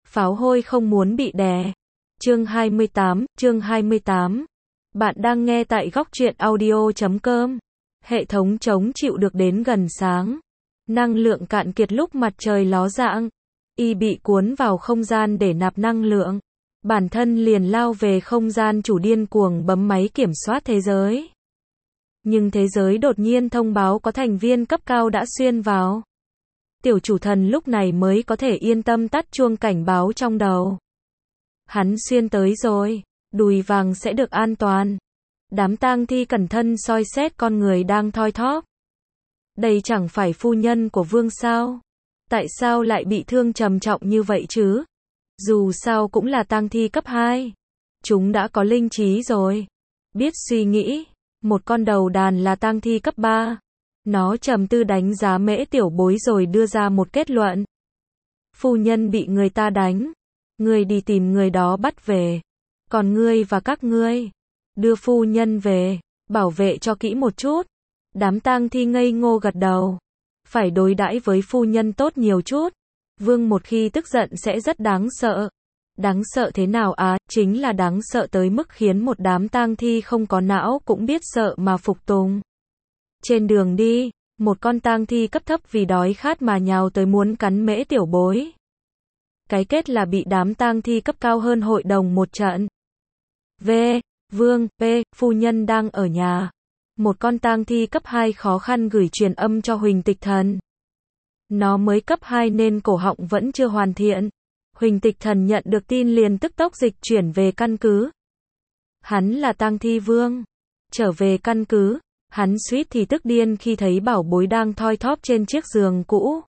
Pháo hôi không muốn bị đè. Chương 28. Bạn đang nghe tại góc truyện audio.com. Hệ thống chống chịu được đến gần sáng. Năng lượng cạn kiệt lúc mặt trời ló dạng. Y bị cuốn vào không gian để nạp năng lượng. Bản thân liền lao về không gian chủ điên cuồng bấm máy kiểm soát thế giới. Nhưng thế giới đột nhiên thông báo có thành viên cấp cao đã xuyên vào. Tiểu chủ thần lúc này mới có thể yên tâm tắt chuông cảnh báo trong đầu. Hắn xuyên tới rồi, đùi vàng sẽ được an toàn. Đám tang thi cẩn thận soi xét con người đang thoi thóp. Đây chẳng phải phu nhân của vương sao? Tại sao lại bị thương trầm trọng như vậy chứ? Dù sao cũng là tang thi cấp 2. Chúng đã có linh trí rồi. Biết suy nghĩ. Một con đầu đàn là tang thi cấp 3. Nó trầm tư đánh giá Mễ Tiểu Bối rồi đưa ra một kết luận. Phu nhân bị người ta đánh. Ngươi đi tìm người đó bắt về. Còn ngươi và các ngươi, đưa phu nhân về, bảo vệ cho kỹ một chút. Đám tang thi ngây ngô gật đầu. Phải đối đãi với phu nhân tốt nhiều chút. Vương một khi tức giận sẽ rất đáng sợ. Đáng sợ thế nào á? Chính là đáng sợ tới mức khiến một đám tang thi không có não cũng biết sợ mà phục tùng. Trên đường đi, một con tang thi cấp thấp vì đói khát mà nhào tới muốn cắn Mễ Tiểu Bối. Cái kết là bị đám tang thi cấp cao hơn hội đồng một trận. Vương, phu nhân đang ở nhà. Một con tang thi cấp 2 khó khăn gửi truyền âm cho Huỳnh Tịch Thần. Nó mới cấp 2 nên cổ họng vẫn chưa hoàn thiện. Huỳnh Tịch Thần nhận được tin liền tức tốc dịch chuyển về căn cứ. Hắn là tang thi vương. Trở về căn cứ, hắn suýt thì tức điên khi thấy bảo bối đang thoi thóp trên chiếc giường cũ.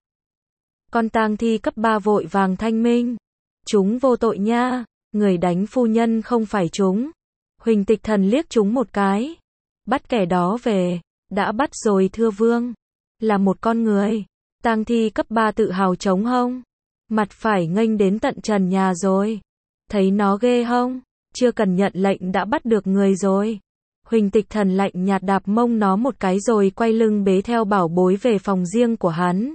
Con tang thi cấp 3 vội vàng thanh minh. Chúng vô tội nha, người đánh phu nhân không phải chúng. Huỳnh Tịch Thần liếc chúng một cái. Bắt kẻ đó về. Đã bắt rồi thưa vương. Là một con người. Tang thi cấp 3 tự hào chống hông. Mặt phải nghênh đến tận trần nhà rồi. Thấy nó ghê hông? Chưa cần nhận lệnh đã bắt được người rồi. Huỳnh Tịch Thần lạnh nhạt đạp mông nó một cái rồi quay lưng bế theo bảo bối về phòng riêng của hắn.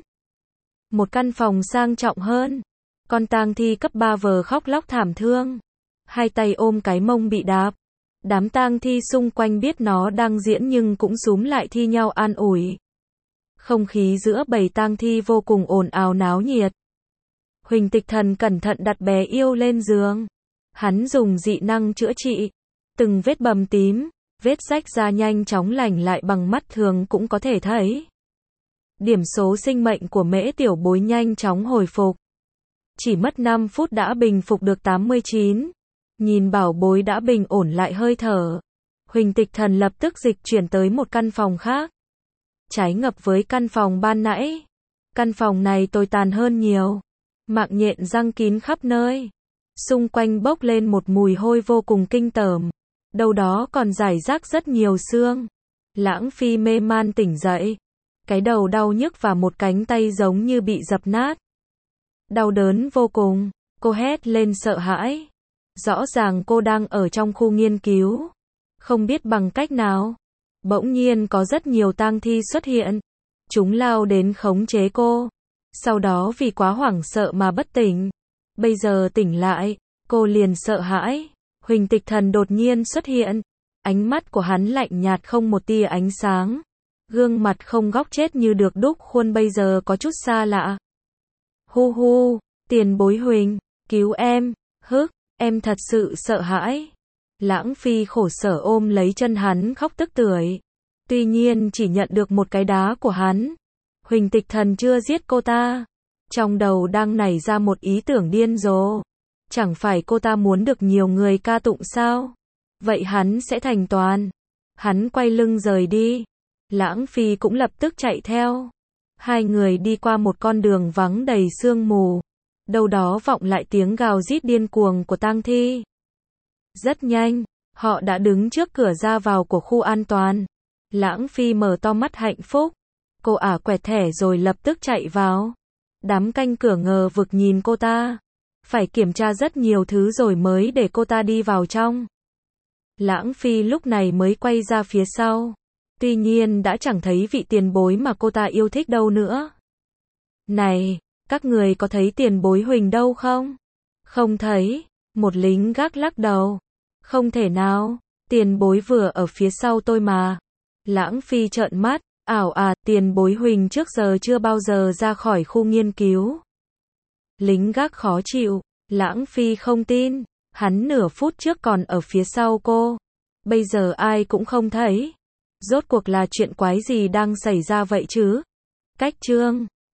Một căn phòng sang trọng hơn. Con tang thi cấp 3 vờ khóc lóc thảm thương. Hai tay ôm cái mông bị đạp. Đám tang thi xung quanh biết nó đang diễn nhưng cũng xúm lại thi nhau an ủi. Không khí giữa bầy tang thi vô cùng ồn ào náo nhiệt. Huỳnh Tịch Thần cẩn thận đặt bé yêu lên giường. Hắn dùng dị năng chữa trị. Từng vết bầm tím, vết rách da nhanh chóng lành lại bằng mắt thường cũng có thể thấy. Điểm số sinh mệnh của Mễ Tiểu Bối nhanh chóng hồi phục. Chỉ mất 5 phút đã bình phục được 89. Nhìn bảo bối đã bình ổn lại hơi thở. Huỳnh Tịch Thần lập tức dịch chuyển tới một căn phòng khác. Trái ngập với căn phòng ban nãy. Căn phòng này tồi tàn hơn nhiều. Mạng nhện răng kín khắp nơi. Xung quanh bốc lên một mùi hôi vô cùng kinh tởm. Đâu đó còn rải rác rất nhiều xương. Lãng Phi mê man tỉnh dậy. Cái đầu đau nhức và một cánh tay giống như bị dập nát. Đau đớn vô cùng. Cô hét lên sợ hãi. Rõ ràng cô đang ở trong khu nghiên cứu. Không biết bằng cách nào. Bỗng nhiên có rất nhiều tang thi xuất hiện. Chúng lao đến khống chế cô. Sau đó vì quá hoảng sợ mà bất tỉnh. Bây giờ tỉnh lại, cô liền sợ hãi. Huỳnh Tịch Thần đột nhiên xuất hiện. Ánh mắt của hắn lạnh nhạt không một tia ánh sáng. Gương mặt không góc chết như được đúc khuôn bây giờ có chút xa lạ. Hu, tiền bối Huỳnh, cứu em, em thật sự sợ hãi. Lãng Phi khổ sở ôm lấy chân hắn khóc tức tưởi. Tuy nhiên chỉ nhận được một cái đá của hắn. Huỳnh Tịch Thần chưa giết cô ta. Trong đầu đang nảy ra một ý tưởng điên rồ. Chẳng phải cô ta muốn được nhiều người ca tụng sao? Vậy hắn sẽ thành toàn. Hắn quay lưng rời đi. Lãng Phi cũng lập tức chạy theo. Hai người đi qua một con đường vắng đầy sương mù. Đâu đó vọng lại tiếng gào rít điên cuồng của tang thi. Rất nhanh, họ đã đứng trước cửa ra vào của khu an toàn. Lãng Phi mở to mắt hạnh phúc. Cô ả quẹt thẻ rồi lập tức chạy vào. Đám canh cửa ngờ vực nhìn cô ta. Phải kiểm tra rất nhiều thứ rồi mới để cô ta đi vào trong. Lãng Phi lúc này mới quay ra phía sau. Tuy nhiên đã chẳng thấy vị tiền bối mà cô ta yêu thích đâu nữa. Này, các người có thấy tiền bối Huỳnh đâu không? Không thấy. Một lính gác lắc đầu. Không thể nào. Tiền bối vừa ở phía sau tôi mà. Lãng Phi trợn mắt. Ảo à, tiền bối Huỳnh trước giờ chưa bao giờ ra khỏi khu nghiên cứu. Lính gác khó chịu. Lãng Phi không tin. Hắn nửa phút trước còn ở phía sau cô. Bây giờ ai cũng không thấy. Rốt cuộc là chuyện quái gì đang xảy ra vậy chứ? Cách chương